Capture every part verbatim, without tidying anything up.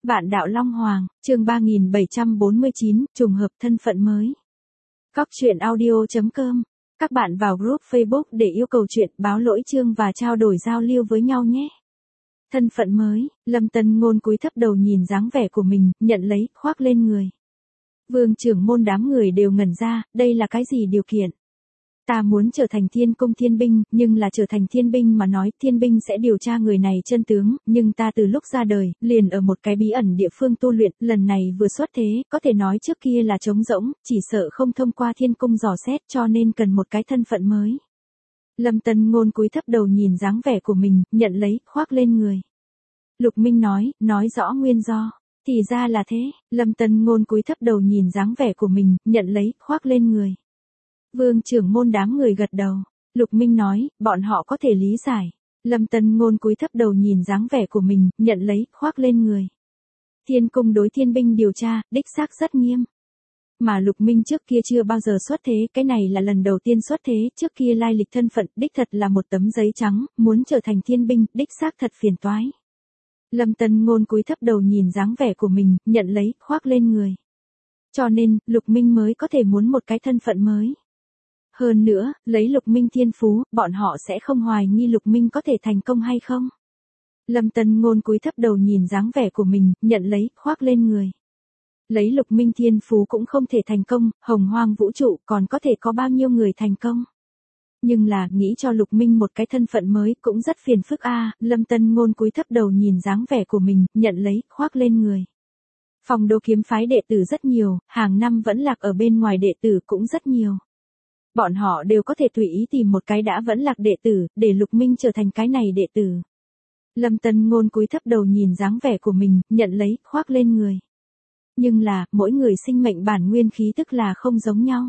Vạn đạo Long Hoàng, chương ba nghìn bảy trăm bốn mươi chín, trùng hợp thân phận mới. Cóc truyện audio chấm com. Các bạn vào group Facebook để yêu cầu chuyện, báo lỗi chương và trao đổi giao lưu với nhau nhé. Thân phận mới, Lâm Tân Ngôn cúi thấp đầu nhìn dáng vẻ của mình, nhận lấy, khoác lên người. Vương trưởng môn đám người đều ngẩn ra, đây là cái gì điều kiện? Ta muốn trở thành thiên cung thiên binh, nhưng là trở thành thiên binh mà nói thiên binh sẽ điều tra người này chân tướng, nhưng ta từ lúc ra đời, liền ở một cái bí ẩn địa phương tu luyện, lần này vừa xuất thế, có thể nói trước kia là trống rỗng, chỉ sợ không thông qua thiên cung dò xét cho nên cần một cái thân phận mới. Lâm Tân Ngôn cúi thấp đầu nhìn dáng vẻ của mình, nhận lấy, khoác lên người. Lục Minh nói, nói rõ nguyên do. Thì ra là thế, Lâm Tân Ngôn cúi thấp đầu nhìn dáng vẻ của mình, nhận lấy, khoác lên người. Vương trưởng môn đám người gật đầu. Lục Minh nói, bọn họ có thể lý giải. Lâm Tân Ngôn cúi thấp đầu nhìn dáng vẻ của mình, nhận lấy, khoác lên người. Thiên cung đối thiên binh điều tra, đích xác rất nghiêm. Mà Lục Minh trước kia chưa bao giờ xuất thế, cái này là lần đầu tiên xuất thế, trước kia lai lịch thân phận, đích thật là một tấm giấy trắng, muốn trở thành thiên binh, đích xác thật phiền toái. Lâm Tân Ngôn cúi thấp đầu nhìn dáng vẻ của mình, nhận lấy, khoác lên người. Cho nên, Lục Minh mới có thể muốn một cái thân phận mới. Hơn nữa, lấy Lục Minh thiên phú, bọn họ sẽ không hoài nghi Lục Minh có thể thành công hay không. Lâm Tân Ngôn cúi thấp đầu nhìn dáng vẻ của mình, nhận lấy, khoác lên người. Lấy Lục Minh thiên phú cũng không thể thành công, hồng hoang vũ trụ còn có thể có bao nhiêu người thành công. Nhưng là, nghĩ cho Lục Minh một cái thân phận mới cũng rất phiền phức a. À, Lâm Tân Ngôn cúi thấp đầu nhìn dáng vẻ của mình, nhận lấy, khoác lên người. Phong Đô kiếm phái đệ tử rất nhiều, hàng năm vẫn lạc ở bên ngoài đệ tử cũng rất nhiều. Bọn họ đều có thể tùy ý tìm một cái đã vẫn lạc đệ tử, để Lục Minh trở thành cái này đệ tử. Lâm Tân Ngôn cúi thấp đầu nhìn dáng vẻ của mình, nhận lấy, khoác lên người. Nhưng là, mỗi người sinh mệnh bản nguyên khí tức là không giống nhau.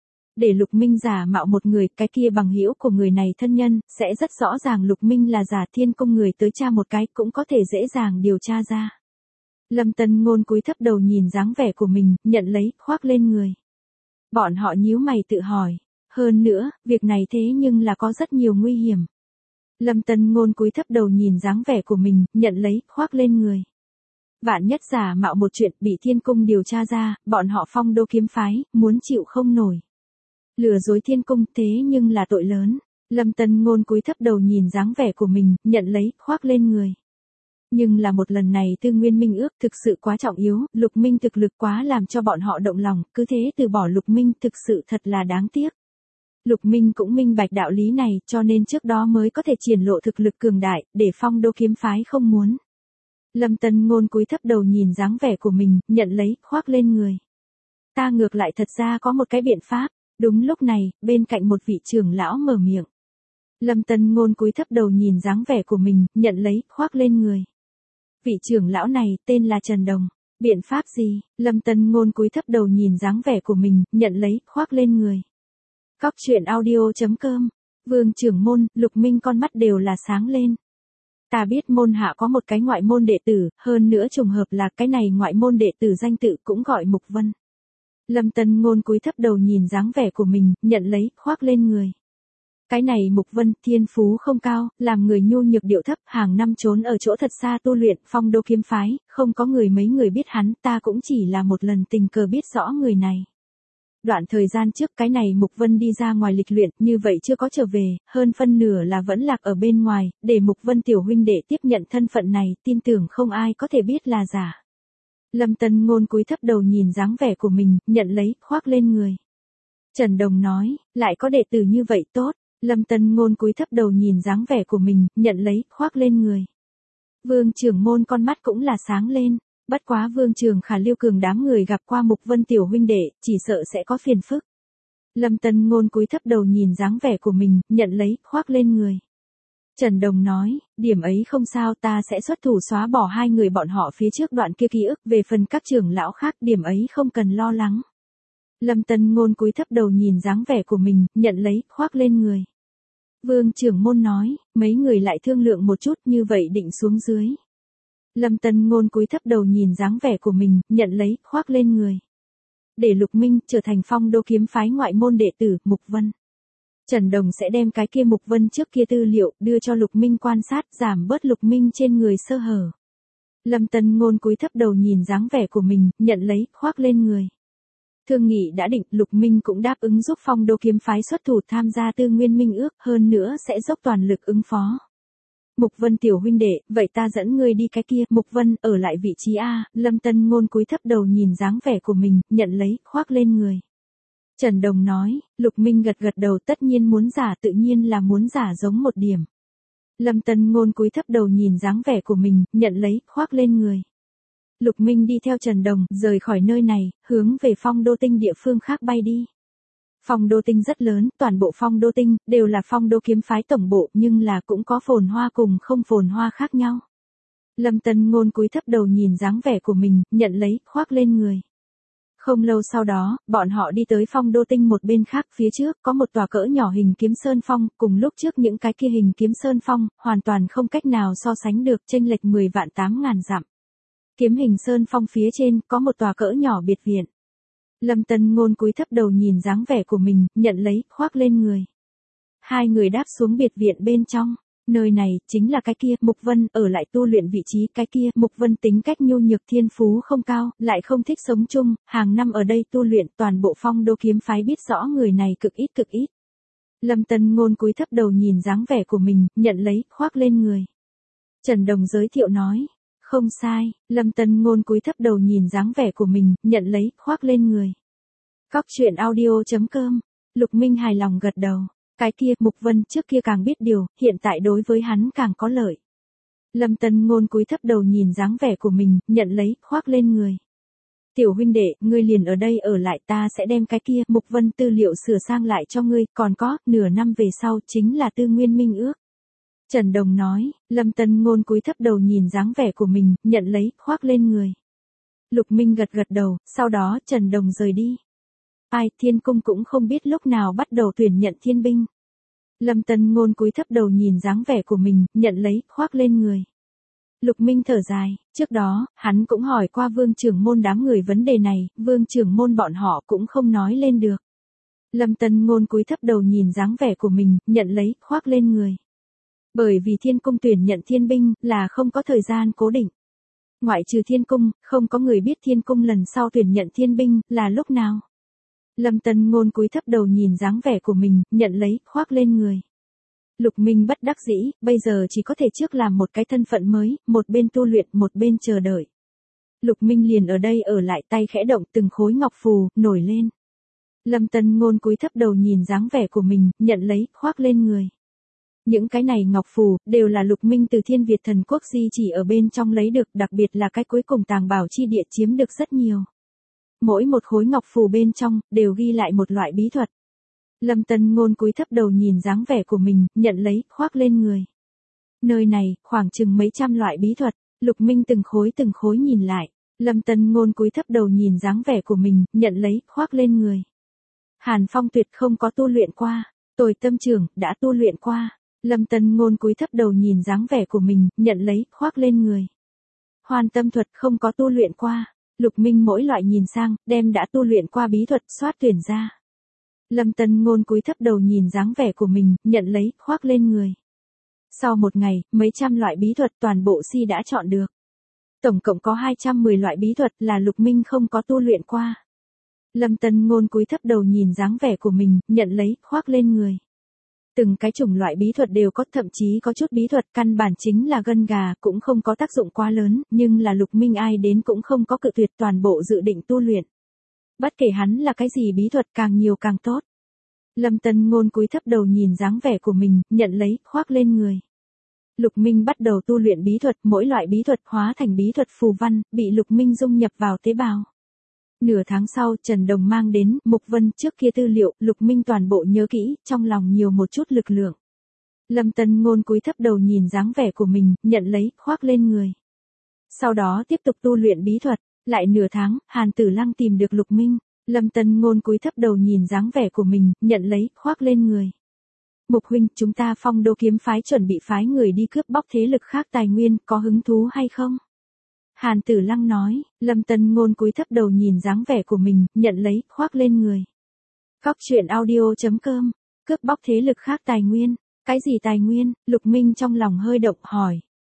Để Lục Minh giả mạo một người, cái kia bằng hữu của người này thân nhân, sẽ rất rõ ràng Lục Minh là giả thiên cung người tới tra một cái cũng có thể dễ dàng điều tra ra. Lâm Tân Ngôn cúi thấp đầu nhìn dáng vẻ của mình, nhận lấy, khoác lên người. Bọn họ nhíu mày tự hỏi. Hơn nữa, việc này thế nhưng là có rất nhiều nguy hiểm. Lâm Tân Ngôn cúi thấp đầu nhìn dáng vẻ của mình, nhận lấy, khoác lên người. Vạn nhất giả mạo một chuyện bị thiên cung điều tra ra, bọn họ Phong Đô kiếm phái, muốn chịu không nổi. Lừa dối thiên cung thế nhưng là tội lớn. Lâm Tân Ngôn cúi thấp đầu nhìn dáng vẻ của mình, nhận lấy, khoác lên người. Nhưng là một lần này tư nguyên minh ước thực sự quá trọng yếu, Lục Minh thực lực quá làm cho bọn họ động lòng, cứ thế từ bỏ Lục Minh thực sự thật là đáng tiếc. Lục Minh cũng minh bạch đạo lý này, cho nên trước đó mới có thể triển lộ thực lực cường đại, để Phong Đô kiếm phái không muốn. Lâm Tân Ngôn cúi thấp đầu nhìn dáng vẻ của mình, nhận lấy, khoác lên người. Ta ngược lại thật ra có một cái biện pháp. Đúng lúc này, bên cạnh một vị trưởng lão mở miệng. Lâm Tân Ngôn cúi thấp đầu nhìn dáng vẻ của mình, nhận lấy, khoác lên người. Vị trưởng lão này, tên là Trần Đồng. Biện pháp gì? Lâm Tân Ngôn cúi thấp đầu nhìn dáng vẻ của mình, nhận lấy, khoác lên người. Cóc truyện audio chấm com. Vương trưởng môn, Lục Minh con mắt đều là sáng lên. Ta biết môn hạ có một cái ngoại môn đệ tử, hơn nữa trùng hợp là cái này ngoại môn đệ tử danh tự cũng gọi Mục Vân. Lâm Tân Ngôn cúi thấp đầu nhìn dáng vẻ của mình, nhận lấy, khoác lên người. Cái này Mục Vân, thiên phú không cao, làm người nhu nhược điệu thấp, hàng năm trốn ở chỗ thật xa tu luyện, Phong Đô kiếm phái, không có người mấy người biết hắn, ta cũng chỉ là một lần tình cờ biết rõ người này. Đoạn thời gian trước cái này Mục Vân đi ra ngoài lịch luyện, như vậy chưa có trở về, hơn phân nửa là vẫn lạc ở bên ngoài, để Mục Vân tiểu huynh đệ tiếp nhận thân phận này, tin tưởng không ai có thể biết là giả. Lâm Tân Ngôn cúi thấp đầu nhìn dáng vẻ của mình, nhận lấy, khoác lên người. Trần Đồng nói, lại có đệ tử như vậy tốt. Lâm Tân Ngôn cúi thấp đầu nhìn dáng vẻ của mình, nhận lấy, khoác lên người. Vương trưởng môn con mắt cũng là sáng lên. Bất quá Vương Trường Khả Liêu Cường đám người gặp qua Mục Vân tiểu huynh đệ, chỉ sợ sẽ có phiền phức. Lâm Tân Ngôn cúi thấp đầu nhìn dáng vẻ của mình, nhận lấy, khoác lên người. Trần Đồng nói, điểm ấy không sao, ta sẽ xuất thủ xóa bỏ hai người bọn họ phía trước đoạn kia ký ức, về phần các trưởng lão khác, điểm ấy không cần lo lắng. Lâm Tân Ngôn cúi thấp đầu nhìn dáng vẻ của mình, nhận lấy, khoác lên người. Vương trưởng môn nói, mấy người lại thương lượng một chút, như vậy định xuống dưới. Lâm Tân Ngôn cúi thấp đầu nhìn dáng vẻ của mình, nhận lấy, khoác lên người. Để Lục Minh trở thành Phong Đô kiếm phái ngoại môn đệ tử, Mục Vân. Trần Đồng sẽ đem cái kia Mục Vân trước kia tư liệu, đưa cho Lục Minh quan sát, giảm bớt Lục Minh trên người sơ hở. Lâm Tân Ngôn cúi thấp đầu nhìn dáng vẻ của mình, nhận lấy, khoác lên người. Thương nghị đã định, Lục Minh cũng đáp ứng giúp Phong Đô kiếm phái xuất thủ tham gia Tư Nguyên Minh ước, hơn nữa sẽ dốc toàn lực ứng phó. Mục Vân tiểu huynh đệ, vậy ta dẫn ngươi đi cái kia. Mục Vân, ở lại vị trí A. Lâm Tân Ngôn cúi thấp đầu nhìn dáng vẻ của mình, nhận lấy, khoác lên người. Trần Đồng nói, Lục Minh gật gật đầu, tất nhiên muốn giả, tự nhiên là muốn giả giống một điểm. Lâm Tân Ngôn cúi thấp đầu nhìn dáng vẻ của mình, nhận lấy, khoác lên người. Lục Minh đi theo Trần Đồng, rời khỏi nơi này, hướng về Phong Đô Tinh địa phương khác bay đi. Phong Đô Tinh rất lớn, toàn bộ Phong Đô Tinh, đều là Phong Đô kiếm phái tổng bộ, nhưng là cũng có phồn hoa cùng không phồn hoa khác nhau. Lâm Tân Ngôn cúi thấp đầu nhìn dáng vẻ của mình, nhận lấy, khoác lên người. Không lâu sau đó, bọn họ đi tới Phong Đô Tinh một bên khác, phía trước có một tòa cỡ nhỏ hình kiếm sơn phong, cùng lúc trước những cái kia hình kiếm sơn phong, hoàn toàn không cách nào so sánh được, chênh lệch mười vạn tám ngàn dặm. Kiếm hình sơn phong phía trên, có một tòa cỡ nhỏ biệt viện. Lâm Tân Ngôn cúi thấp đầu nhìn dáng vẻ của mình, nhận lấy, khoác lên người. Hai người đáp xuống biệt viện bên trong. Nơi này, chính là cái kia, Mục Vân, ở lại tu luyện vị trí, cái kia, Mục Vân tính cách nhu nhược thiên phú không cao, lại không thích sống chung, hàng năm ở đây tu luyện, toàn bộ Phong Đô kiếm phái biết rõ người này cực ít cực ít. Lâm Tân Ngôn cúi thấp đầu nhìn dáng vẻ của mình, nhận lấy, khoác lên người. Trần Đồng giới thiệu nói, không sai, Lâm Tân Ngôn cúi thấp đầu nhìn dáng vẻ của mình, nhận lấy, khoác lên người. Cóc truyện audio chấm com, Lục Minh hài lòng gật đầu. Cái kia, Mục Vân trước kia càng biết điều, hiện tại đối với hắn càng có lợi. Lâm Tân Ngôn cúi thấp đầu nhìn dáng vẻ của mình, nhận lấy, khoác lên người. Tiểu huynh đệ, ngươi liền ở đây ở lại, ta sẽ đem cái kia, Mục Vân tư liệu sửa sang lại cho ngươi, còn có, nửa năm về sau, chính là Tư Nguyên Minh ước. Trần Đồng nói, Lâm Tân Ngôn cúi thấp đầu nhìn dáng vẻ của mình, nhận lấy, khoác lên người. Lục Minh gật gật đầu, sau đó Trần Đồng rời đi. Ai, Thiên Cung cũng không biết lúc nào bắt đầu tuyển nhận thiên binh. Lâm Tân Ngôn cúi thấp đầu nhìn dáng vẻ của mình, nhận lấy, khoác lên người. Lục Minh thở dài, trước đó, hắn cũng hỏi qua Vương trưởng môn đám người vấn đề này, Vương trưởng môn bọn họ cũng không nói lên được. Lâm Tân Ngôn cúi thấp đầu nhìn dáng vẻ của mình, nhận lấy, khoác lên người. Bởi vì Thiên Cung tuyển nhận thiên binh, là không có thời gian cố định. Ngoại trừ Thiên Cung, không có người biết Thiên Cung lần sau tuyển nhận thiên binh, là lúc nào. Lâm Tân Ngôn cúi thấp đầu nhìn dáng vẻ của mình, nhận lấy, khoác lên người. Lục Minh bất đắc dĩ, bây giờ chỉ có thể trước làm một cái thân phận mới, một bên tu luyện, một bên chờ đợi. Lục Minh liền ở đây ở lại, tay khẽ động, từng khối ngọc phù, nổi lên. Lâm Tân Ngôn cúi thấp đầu nhìn dáng vẻ của mình, nhận lấy, khoác lên người. Những cái này ngọc phù, đều là Lục Minh từ Thiên Việt Thần Quốc di chỉ ở bên trong lấy được, đặc biệt là cái cuối cùng tàng bảo chi địa chiếm được rất nhiều. Mỗi một khối ngọc phù bên trong, đều ghi lại một loại bí thuật. Lâm Tân Ngôn cúi thấp đầu nhìn dáng vẻ của mình, nhận lấy, khoác lên người. Nơi này, khoảng chừng mấy trăm loại bí thuật, Lục Minh từng khối từng khối nhìn lại. Lâm Tân Ngôn cúi thấp đầu nhìn dáng vẻ của mình, nhận lấy, khoác lên người. Hàn Phong Tuyệt không có tu luyện qua, Tồi Tâm Trưởng đã tu luyện qua. Lâm Tân Ngôn cúi thấp đầu nhìn dáng vẻ của mình, nhận lấy, khoác lên người. Hoàn Tâm Thuật không có tu luyện qua. Lục Minh mỗi loại nhìn sang, đem đã tu luyện qua bí thuật, soát tuyển ra. Lâm Tân Ngôn cúi thấp đầu nhìn dáng vẻ của mình, nhận lấy, khoác lên người. Sau một ngày, mấy trăm loại bí thuật toàn bộ si đã chọn được. Tổng cộng có hai trăm mười loại bí thuật là Lục Minh không có tu luyện qua. Lâm Tân Ngôn cúi thấp đầu nhìn dáng vẻ của mình, nhận lấy, khoác lên người. Từng cái chủng loại bí thuật đều có, thậm chí có chút bí thuật căn bản chính là gân gà, cũng không có tác dụng quá lớn, nhưng là Lục Minh ai đến cũng không có cự tuyệt, toàn bộ dự định tu luyện. Bất kể hắn là cái gì bí thuật càng nhiều càng tốt. Lâm Tân Ngôn cúi thấp đầu nhìn dáng vẻ của mình, nhận lấy, khoác lên người. Lục Minh bắt đầu tu luyện bí thuật, mỗi loại bí thuật hóa thành bí thuật phù văn, bị Lục Minh dung nhập vào tế bào. Nửa tháng sau, Trần Đồng mang đến, Mục Vân trước kia tư liệu, Lục Minh toàn bộ nhớ kỹ, trong lòng nhiều một chút lực lượng. Lâm Tân Ngôn cúi thấp đầu nhìn dáng vẻ của mình, nhận lấy, khoác lên người. Sau đó tiếp tục tu luyện bí thuật, lại nửa tháng, Hàn Tử Lăng tìm được Lục Minh. Lâm Tân Ngôn cúi thấp đầu nhìn dáng vẻ của mình, nhận lấy, khoác lên người. Mục huynh, chúng ta Phong Đô kiếm phái chuẩn bị phái người đi cướp bóc thế lực khác tài nguyên, có hứng thú hay không? Hàn Tử Lăng nói, Lâm Tân Ngôn cúi thấp đầu nhìn dáng vẻ của mình, nhận lấy, khoác lên người. Cóc truyện audio chấm com, cướp bóc thế lực khác tài nguyên, cái gì tài nguyên? Lục Minh trong lòng hơi động hỏi.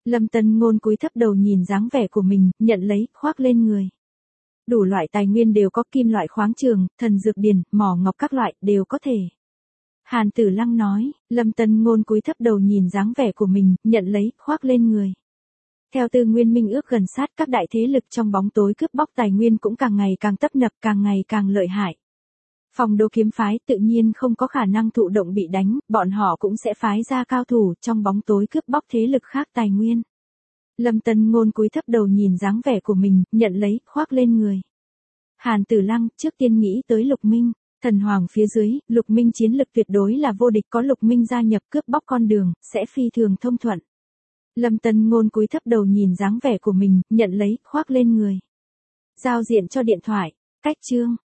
Lâm Tân Ngôn cúi thấp đầu nhìn dáng vẻ của mình, nhận lấy, khoác lên người. Đủ loại tài nguyên đều có, kim loại khoáng trường, thần dược điền, mỏ ngọc các loại, đều có thể. Hàn Tử Lăng nói, Lâm Tân Ngôn cúi thấp đầu nhìn dáng vẻ của mình, nhận lấy, khoác lên người. Theo Tư Nguyên Minh ước gần sát, các đại thế lực trong bóng tối cướp bóc tài nguyên cũng càng ngày càng tấp nập, càng ngày càng lợi hại. Phong Đô kiếm phái tự nhiên không có khả năng thụ động bị đánh, bọn họ cũng sẽ phái ra cao thủ trong bóng tối cướp bóc thế lực khác tài nguyên. Lâm Tân Ngôn cúi thấp đầu nhìn dáng vẻ của mình, nhận lấy, khoác lên người. Hàn Tử Lăng trước tiên nghĩ tới Lục Minh, thần hoàng phía dưới, Lục Minh chiến lực tuyệt đối là vô địch, có Lục Minh gia nhập cướp bóc con đường, sẽ phi thường thông thuận. Lâm Tân Ngôn cúi thấp đầu nhìn dáng vẻ của mình, nhận lấy, khoác lên người. Giao diện cho điện thoại, cách chương.